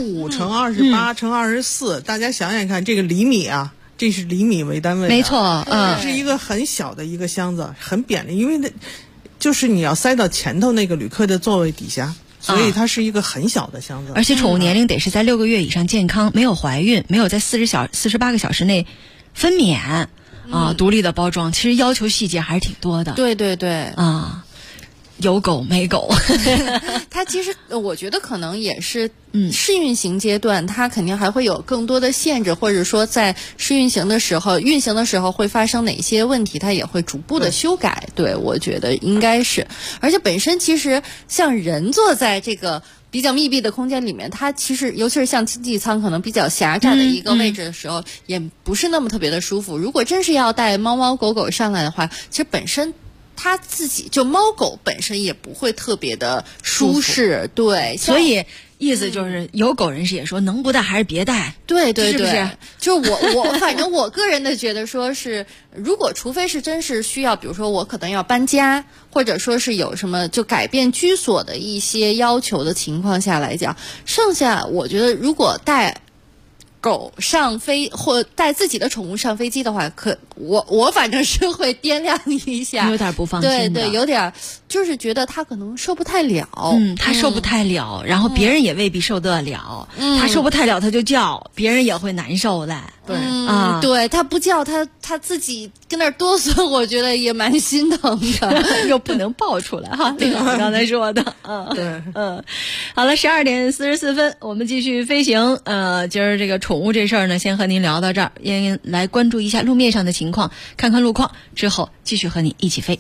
，35×28×24，大家想想看，这个厘米啊，这是厘米为单位的， 没错， 这是一个很小的一个箱子，很扁的，因为那就是你要塞到前头那个旅客的座位底下。所以它是一个很小的箱子， 而且宠物年龄得是在6个月以上健康，没有怀孕，没有在48个小时内分娩独立的包装。其实要求细节还是挺多的。 对对对有狗没狗它其实我觉得可能也是试运行阶段，它肯定还会有更多的限制，或者说在试运行的时候会发生哪些问题，它也会逐步的修改。对，我觉得应该是。而且本身其实像人坐在这个比较密闭的空间里面，它其实尤其是像经济舱可能比较狭窄的一个位置的时候，也不是那么特别的舒服。如果真是要带猫猫狗狗上来的话，其实本身它自己就猫狗本身也不会特别的舒适，对， 所以意思就是有狗人士也说，能不带还是别带。 对对对， 是不是？ 就我反正我个人的觉得说是，如果除非是真是需要，比如说我可能要搬家，或者说是有什么就改变居所的一些要求的情况下来讲，剩下我觉得如果带狗上飞或带自己的宠物上飞机的话，我反正是会掂量一下， 有点不放心的。 对对，有点就是觉得他可能受不太了。 他受不太了，然后别人也未必受得了。他受不太了他就叫，别人也会难受的。 对对，他不叫他自己跟那儿哆嗦，我觉得也蛮心疼的， 又不能爆出来哈。这个我刚才说的， 对， 好了，12:44，我们继续飞行。今儿这个宠物这事儿呢，先和您聊到这儿，先来关注一下路面上的情况，看看路况之后，继续和你一起飞。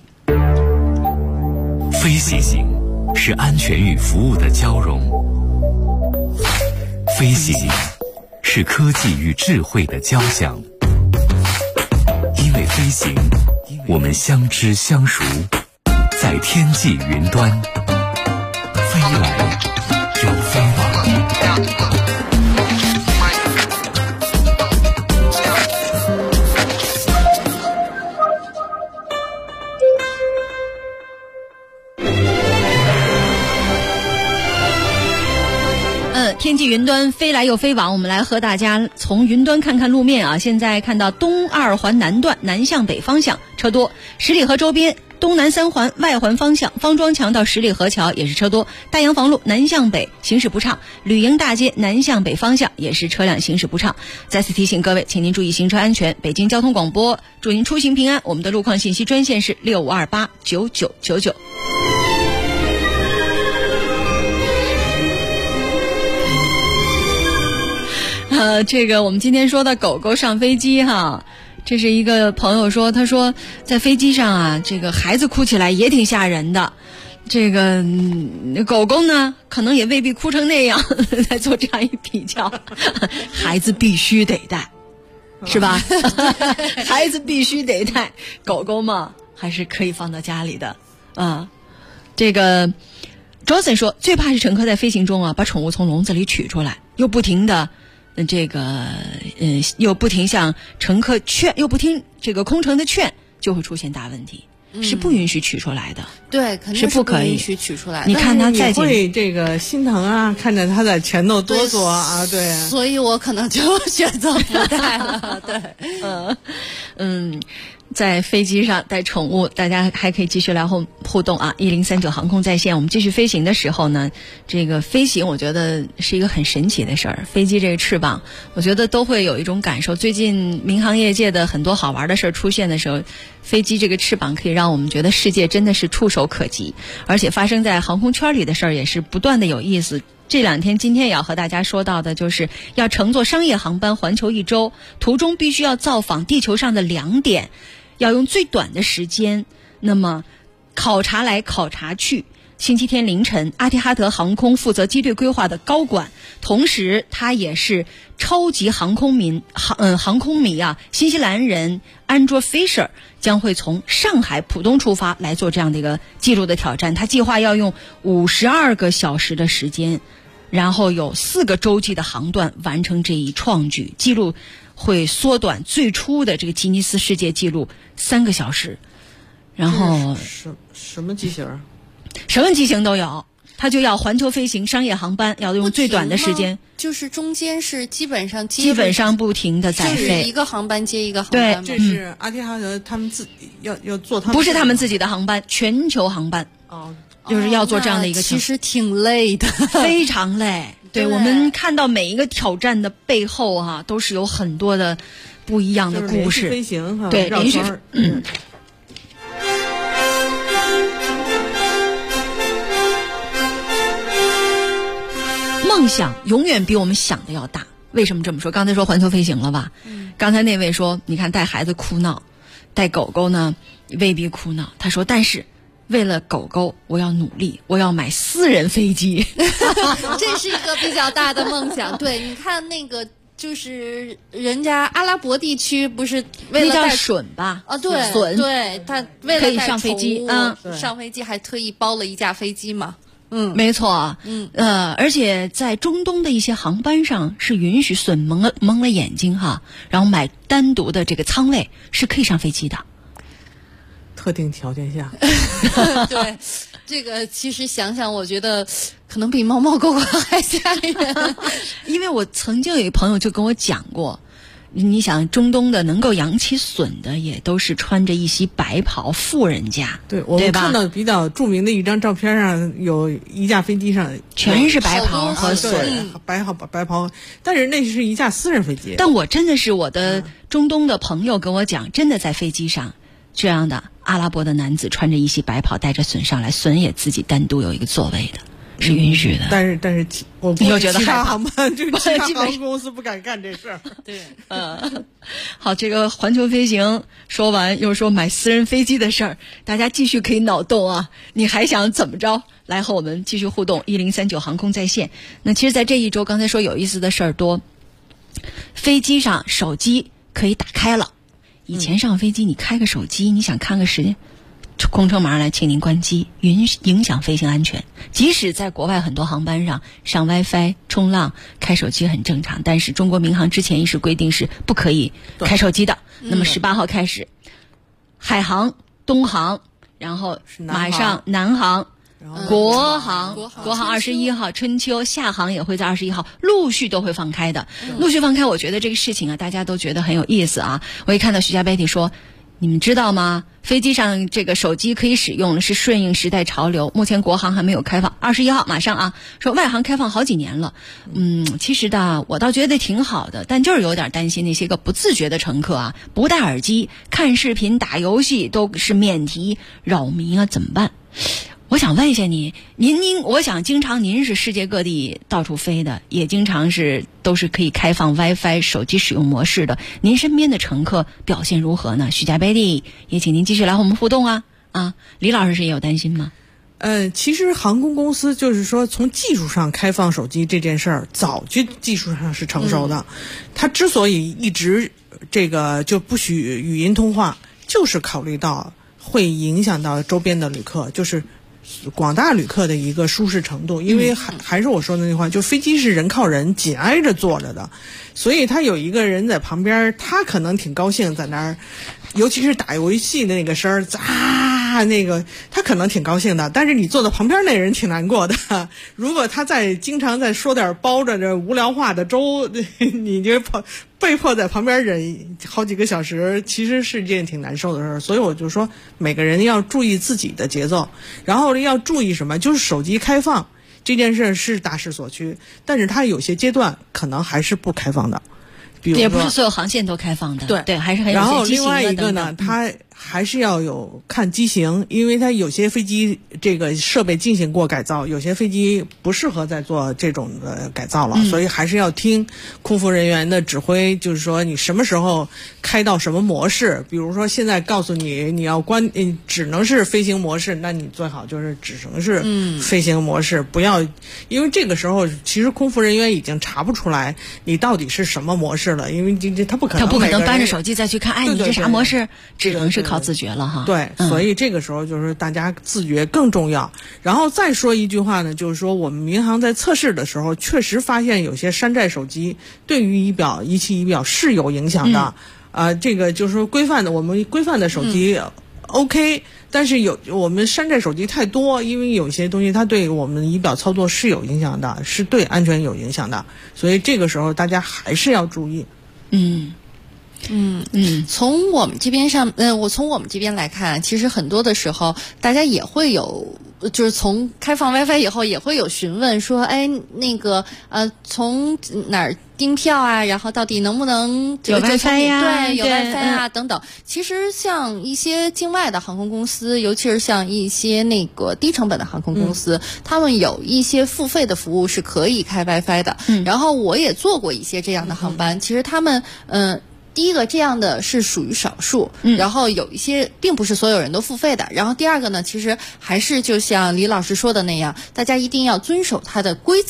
飞行是安全与服务的交融，飞行是科技与智慧的交响。因为飞行，我们相知相熟，在天际云端，飞来又飞往。 天际云端飞来又飞往，我们来和大家从云端看看路面啊。现在看到东二环南段南向北方向车多，十里河周边东南三环外环方向方庄墙到十里河桥也是车多，大洋房路南向北行驶不畅，旅营大街南向北方向也是车辆行驶不畅。再次提醒各位，请您注意行车安全。北京交通广播祝您出行平安。我们的路况信息专线是65289999。这个我们今天说的狗狗上飞机哈，这是一个朋友说，他说在飞机上啊，这个孩子哭起来也挺吓人的，这个狗狗呢可能也未必哭成那样，来做这样一比较，孩子必须得带，是吧？孩子必须得带，狗狗嘛还是可以放到家里的啊。这个 Johnson 说，最怕是乘客在飞行中啊，把宠物从笼子里取出来，又不停的又不停向乘客劝，又不听这个空乘的劝，就会出现大问题，是不允许取出来的。 对，肯定是不允许取出来的。 你看他再会这个心疼啊，看着他在前头哆嗦啊，对。 所以我可能就选择不带了。对， 在飞机上带宠物，大家还可以继续来互动啊！1039航空在线，我们继续飞行的时候呢，这个飞行我觉得是一个很神奇的事儿。飞机这个翅膀，我觉得都会有一种感受。最近民航业界的很多好玩的事儿出现的时候，飞机这个翅膀可以让我们觉得世界真的是触手可及，而且发生在航空圈里的事儿也是不断的有意思。这两天今天也要和大家说到的就是要乘坐商业航班环球1周，途中必须要造访地球上的2点，要用最短的时间，那么考察来考察去。星期天凌晨，阿提哈德航空负责机队规划的高管，同时他也是超级航空迷啊，新西兰人 Andrew Fisher 将会从上海浦东出发来做这样的一个记录的挑战。他计划要用52个小时的时间，然后有4个洲际的航段完成这一创举，记录会缩短最初的这个吉尼斯世界纪录3个小时。然后什么机型？ 什么机型都有，他就要环球飞行商业航班，要用最短的时间， 就是中间是基本上不停的在飞， 就是一个航班接一个航班。 对，这是阿提哈德他们自己要做他们不是他们自己的航班，全球航班就是要做这样的一个， 其实挺累的， 非常累。对，我们看到每一个挑战的背后哈，都是有很多的不一样的故事。 飞行哈， 对，连续梦想永远比我们想的要大。为什么这么说？刚才说环球飞行了吧？刚才那位说，你看带孩子哭闹，带狗狗呢未必哭闹。他说，但是为了狗狗，我要努力，我要买私人飞机。 这是一个比较大的梦想。对，你看那个就是人家阿拉伯地区不是为了那叫笋吧？ 啊，对， 笋， 对，他为了可以上飞机， 上飞机还特意包了一架飞机嘛。 没错，而且在中东的一些航班上是允许笋蒙了眼睛哈，然后买单独的这个舱位是可以上飞机的， 特定条件下。 对，这个其实想想，我觉得可能比猫猫狗狗还吓人， 因为我曾经有一个朋友就跟我讲过。你想，中东的能够扬起笋的，也都是穿着一袭白袍富人家， 对，我们看到比较著名的一张照片上，有一架飞机上全是白袍和笋， 白袍，但是那是一架私人飞机。 但我真的是我的中东的朋友跟我讲，真的在飞机上，这样的阿拉伯的男子穿着一袭白袍，带着笋上来，笋也自己单独有一个座位的。是允许的， 但是我又觉得害怕， 航班这其他航空公司不敢干这事儿。 对， 好，这个环球飞行说完，又说买私人飞机的事儿，大家继续可以脑洞啊！你还想怎么着？来和我们继续互动，1039航空在线。那其实，在这一周，刚才说有意思的事儿多，飞机上手机可以打开了。以前上飞机，你开个手机，你想看个时间。空乘马上来，请您关机，影响飞行安全。即使在国外很多航班上上 WiFi、冲浪、开手机很正常，但是中国民航之前一时规定是不可以开手机的。那么18号开始，海航、东航，然后马上南航、国航21号、春秋、厦航也会在21号陆续都会放开的。陆续放开，我觉得这个事情啊，大家都觉得很有意思啊。我一看到徐家贝蒂说。你们知道吗？飞机上这个手机可以使用，是顺应时代潮流。目前国航还没有开放，21号马上啊，说外航开放好几年了。其实的我倒觉得挺好的，但就是有点担心那些个不自觉的乘客啊，不戴耳机看视频、打游戏都是免提扰民啊，怎么办？我想问一下您，我想经常您是世界各地到处飞的，也经常都是可以开放 WiFi 手机使用模式的。您身边的乘客表现如何呢？徐家贝蒂也请您继续来和我们互动啊！李老师是也有担心吗？ 其实航空公司就是说，从技术上开放手机这件事儿，早就技术上是成熟的。它之所以一直这个就不许语音通话，就是考虑到会影响到周边的旅客，就是广大旅客的一个舒适程度。因为还是我说的那句话，就飞机是人靠人紧挨着坐着的，所以他有一个人在旁边，他可能挺高兴在那儿，尤其是打游戏的那个声儿那个他可能挺高兴的，但是你坐在旁边那人挺难过的。如果他经常在说点包着这无聊话的粥，你就被迫在旁边忍好几个小时，其实是件挺难受的事儿。所以我就说，每个人要注意自己的节奏，然后要注意什么，就是手机开放这件事是大势所趋，但是它有些阶段可能还是不开放的。比如说也不是所有航线都开放的，对，还是很有然后些机型的。 另外一个呢，它还是要有看机型，因为它有些飞机这个设备进行过改造，有些飞机不适合再做这种的改造了，所以还是要听空服人员的指挥，就是说你什么时候开到什么模式。比如说现在告诉你要只能是飞行模式，那你最好就是只能是飞行模式，不要，因为这个时候其实空服人员已经查不出来你到底是什么模式了，因为他不可能搬着手机再去看，你这啥模式，只能是靠自觉了哈。 对，所以这个时候就是大家自觉更重要。然后再说一句话呢，就是说我们民航在测试的时候，确实发现有些山寨手机对于仪器仪表是有影响的。这个就是说我们规范的手机OK， 但是我们山寨手机太多，因为有些东西它对我们仪表操作是有影响的，是对安全有影响的，所以这个时候大家还是要注意。 从我们这边从我们这边来看，其实很多的时候大家也会有，就是从开放 WiFi 以后也会有询问说，那个从哪儿订票啊，然后到底能不能有 WiFi 呀？ 对，有 WiFi 啊等等。其实像一些境外的航空公司，尤其是像一些那个低成本的航空公司，他们有一些付费的服务是可以开 WiFi 的。然后我也做过一些这样的航班，其实他们第一个这样的是属于少数，然后有一些并不是所有人都付费的。然后第二个呢，其实还是就像李老师说的那样，大家一定要遵守它的规则。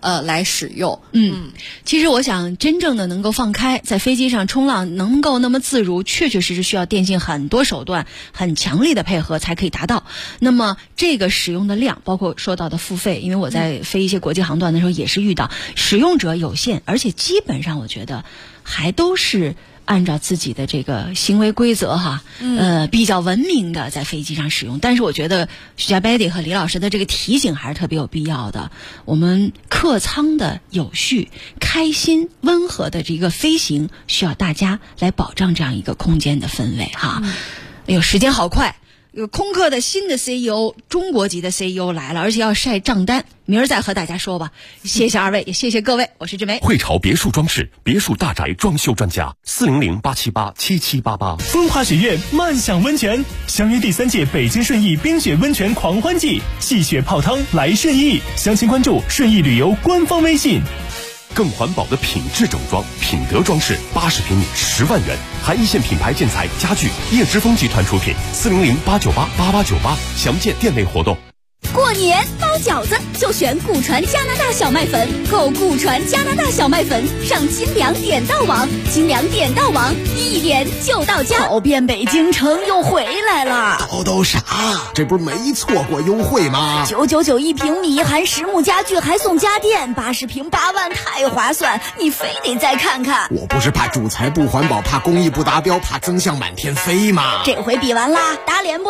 来使用。 其实我想真正的能够放开，在飞机上冲浪能够那么自如，确确实实需要电信很多手段很强力的配合才可以达到。那么这个使用的量，包括说到的付费，因为我在飞一些国际航段的时候也是遇到使用者有限，而且基本上我觉得还都是按照自己的这个行为规则比较文明的在飞机上使用。但是我觉得徐家 Betty 和李老师的这个提醒还是特别有必要的。我们客舱的有序、开心、温和的这个飞行，需要大家来保障这样一个空间的氛围哈。哎呦，时间好快。空客的新的 CEO， 中国级的 CEO 来了，而且要晒账单，明儿再和大家说吧。谢谢二位，也谢谢各位，我是志梅。 汇潮别墅装饰，别墅大宅装修专家，400-878-7788。 风华雪苑漫享温泉，相约第3届北京顺义冰雪温泉狂欢季，戏雪泡汤来顺义，详情关注顺义旅游官方微信。 更环保的品质整装，品德装饰，80平米10万元，含一线品牌建材家具，叶之峰集团出品，400-898-8898，详见店内活动。 过年包饺子就选顾传加拿大小麦粉，购顾传加拿大小麦粉上金粮点到网，金粮点到网一点就到家，跑遍北京城又回来了。 都啥？这不是没错过优惠吗 ？999一平米，含实木家具还送家电，80平8万，太划算！你非得再看看。 我不是怕主材不环保，怕工艺不达标，怕增项满天飞吗？ 这回比完啦，打脸不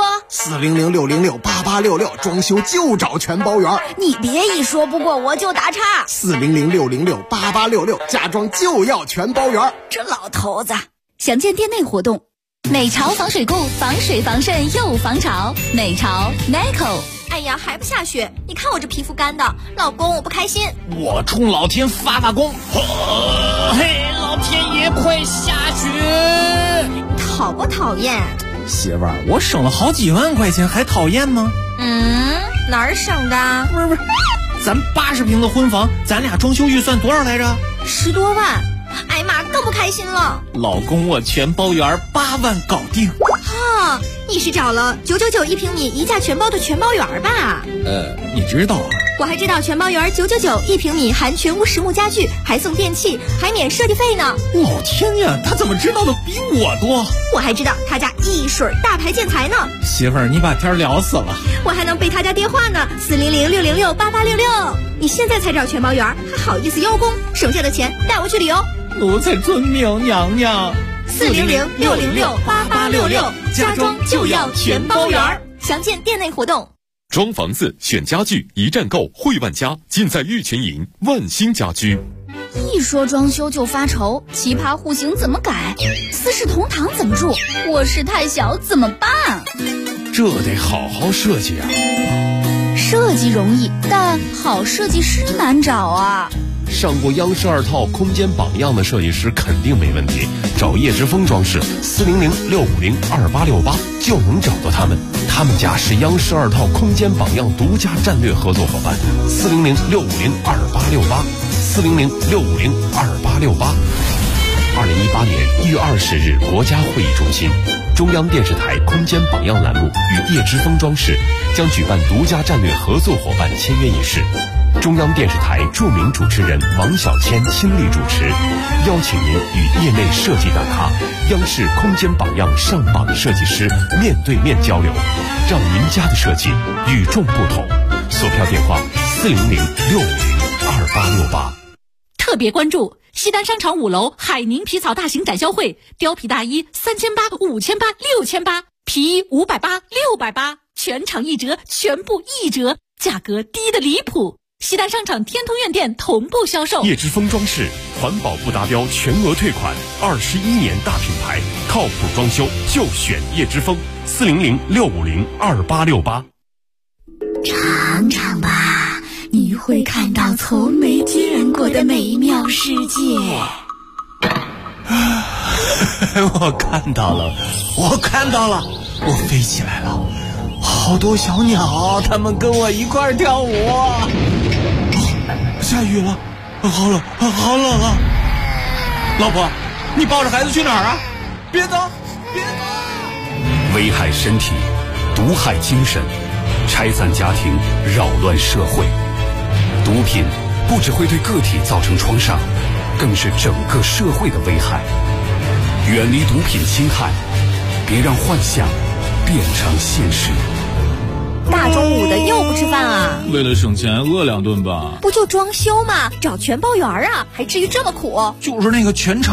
？400-606-8866，装修就找全包圆。 你别一说不过我就打岔。 400-606-8866，家装就要全包圆。 这老头子，详见店内活动。美潮防水固，防水防渗又防潮。美潮 Nico。哎呀，还不下雪？你看我这皮肤干的，老公我不开心。 我冲老天发功。嘿，老天爷快下雪！ 讨不讨厌？ 媳妇儿，我省了好几万块钱，还讨厌吗？ 哪儿省的？ 不是，咱80平的婚房，咱俩装修预算多少来着 ？10多万。哎呀妈，更不开心了。 老公，我全包圆，8万搞定。 你是找了999一平米一价全包的全包圆吧？ 你知道啊？ 我还知道全包圆999一平米，含全屋实木家具，还送电器，还免设计费呢。 老天呀，他怎么知道的比我多？ 我还知道他家一水大牌建材呢。 媳妇儿，你把天聊死了。 我还能背他家电话呢，400-606-8866。你现在才找全包圆，还好意思邀功？省下的钱带我去旅游。 奴才遵命，娘娘。 400-606-8866，家装就要全包圆，详见店内活动。 装房子选家具，一站购汇万家，尽在玉泉营万兴家居。 一说装修就发愁，奇葩户型怎么改？四世同堂怎么住？卧室太小怎么办？ 这得好好设计啊。 设计容易，但好设计师难找啊。 上过央视2套空间榜样的设计师肯定没问题，找叶之峰装饰400-650-2868就能找到他们。他们家是央视2套空间榜样独家战略合作伙伴，400-650-2868 400-650-2868。2018年1月20日，国家会议中心，中央电视台空间榜样栏目与叶之峰装饰将举办独家战略合作伙伴签约仪式。中央电视台著名主持人王小谦亲力主持，邀请您与业内设计大咖、央视空间榜样上榜设计师面对面交流，让您家的设计与众不同。索票电话400-650-2868。 特别关注西单商场5楼海宁皮草大型展销会，貂皮大衣3800、5800、6800，皮衣580、680，全场1折，全部1折，价格低得离谱。西单商场天通苑店同步销售。 叶之峰装饰，环保不达标全额退款，21年大品牌，靠谱装修就选叶之峰，400-650-2868。 尝尝吧，你会看到从没见过的美妙世界。 我看到了，我飞起来了，好多小鸟，它们跟我一块跳舞。下雨了，好冷啊！老婆，你抱着孩子去哪儿啊？别走！ 危害身体，毒害精神，拆散家庭，扰乱社会。毒品不只会对个体造成创伤，更是整个社会的危害。远离毒品侵害，别让幻想变成现实。 大中午的又不吃饭啊？ 为了省钱，饿2顿吧。 不就装修吗？找全包园啊，还至于这么苦？ 就是那个全场